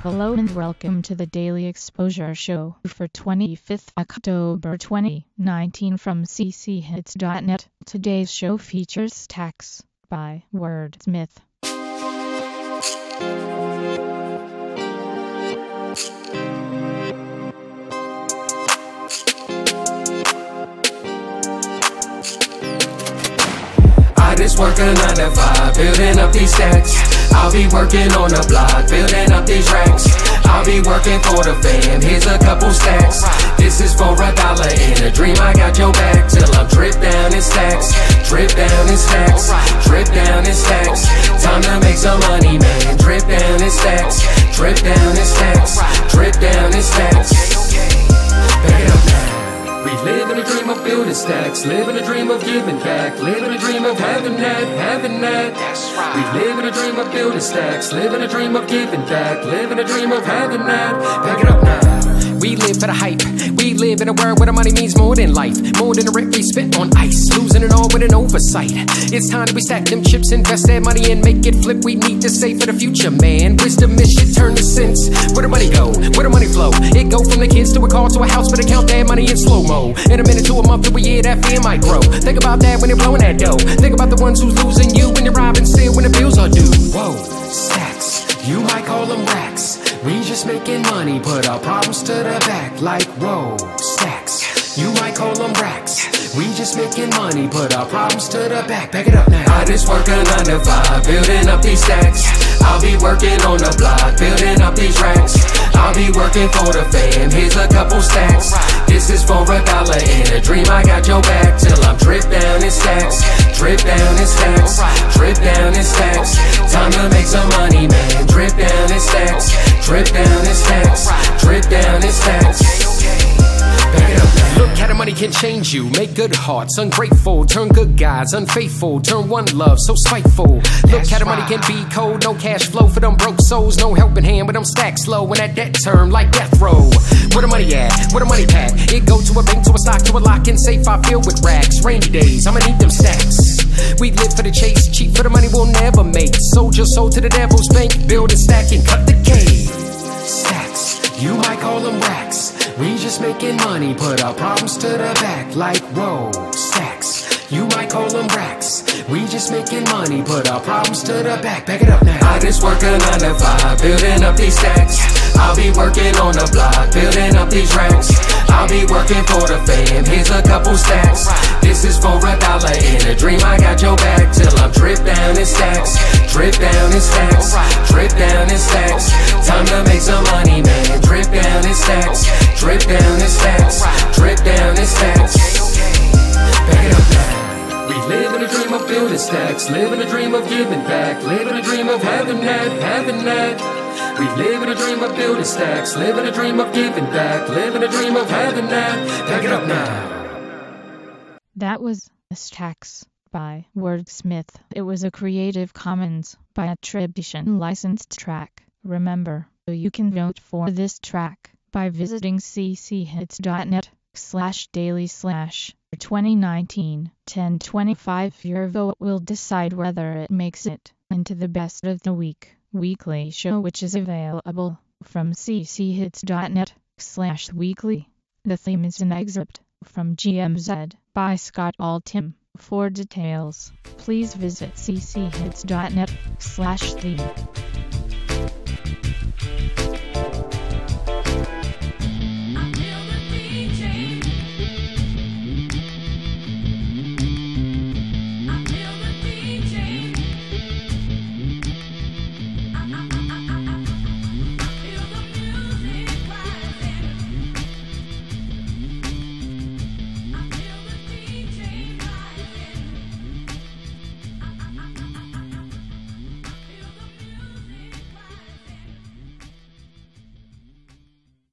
Hello and welcome to the Daily Exposure Show for 25th October 2019 from cchits.net. Today's show features Stacks by Wordsmith. I just work a 9 to 5, building up these stacks. I'll be working on the block, building up these racks. I'll be working for the fam, here's a couple stacks. This is for $1 in a dream, I got your back. Till I'm drip down in stacks, drip down in stacks, drip down in stacks. Time to make some money, man. Drip down in stacks, drip down in stacks, drip down in stacks. Back it up now. We live in a dream of building stacks, live in a dream of giving back, live in a dream of having that, having that. We live in a dream of building stacks, live in a dream of giving back, live in a dream of having that. Back it up now. We live for the hype. We live in a world where the money means more than life, more than the rent we spent on ice, losing it all with an oversight. It's time to stack them chips, invest that money and make it flip. We need to save for the future, man. Wisdom is shit turn to sense. Where the money go? Where the money flow? It go from the kids to a car to a house, but they count that money in slow-mo. In a minute to a month to a year, that fear might grow. Think about that when you're blowing that dough. Think about the ones who's losing you when you're robbing still when the bills are due. Whoa, stacks, you might call them racks. We just making money, put our problems to the back. Like whoa, stacks, you might call them racks. We just making money, put our problems to the back. Back it up now. I just work a 9 to 5, building up these stacks. I'll be working on the block, building up these racks. I'll be working for the fam, here's a couple stacks. This is for $1 in a dream, I got your back. Till I'm drip down in stacks, drip down in stacks, drip down in stacks. Time to make some money, man. Drip down in stacks, drip down in stacks, drip down in stacks. Back it up now. Look how the money can change you, make good hearts ungrateful, turn good guys unfaithful, turn one love so spiteful. Look how the money can be cold, no cash flow for them broke souls, no helping hand with them stacks low, and that debt term like death row. Where the money at? Where the money pack? It go to a bank, to a stock, to a lock and safe. I fill with racks. Rainy days, I'ma need them stacks. We live for the chase, cheap for the money we'll never make. Soldier sold to the devil's bank, build and stack and cut the cake. Stacks, you might call them racks. We just making money, put our problems to the back. Like whoa, stacks, you might call them racks. We just making money, put our problems to the back. Back it up now. I just work a 9 to 5, building up these stacks. I'll be working on the block, building up these racks. I'll be working for the fam, here's a couple stacks. This is for $1 in a dream, I got your back. Till I'm drip down in stacks, drip down in stacks, drip down in stacks. Time to make some money, man. Drip down in stacks, drip down in stacks, drip down in stacks. Back it up now. We live in a dream of building stacks, live in a dream of giving back, live in a dream of having that, having that. We live in a dream of building stacks, live in a dream of giving back, live in a dream of having that. Back it up now. That was Stacks by Wordsmith. It was a Creative Commons by attribution licensed track. Remember, you can vote for this track by visiting cchits.net/daily/2019-1025. Your vote will decide whether it makes it into the best of the week weekly show, which is available from cchits.net/weekly. The theme is an excerpt from GMZ by Scott Altham. For details, please visit cchits.net/theme.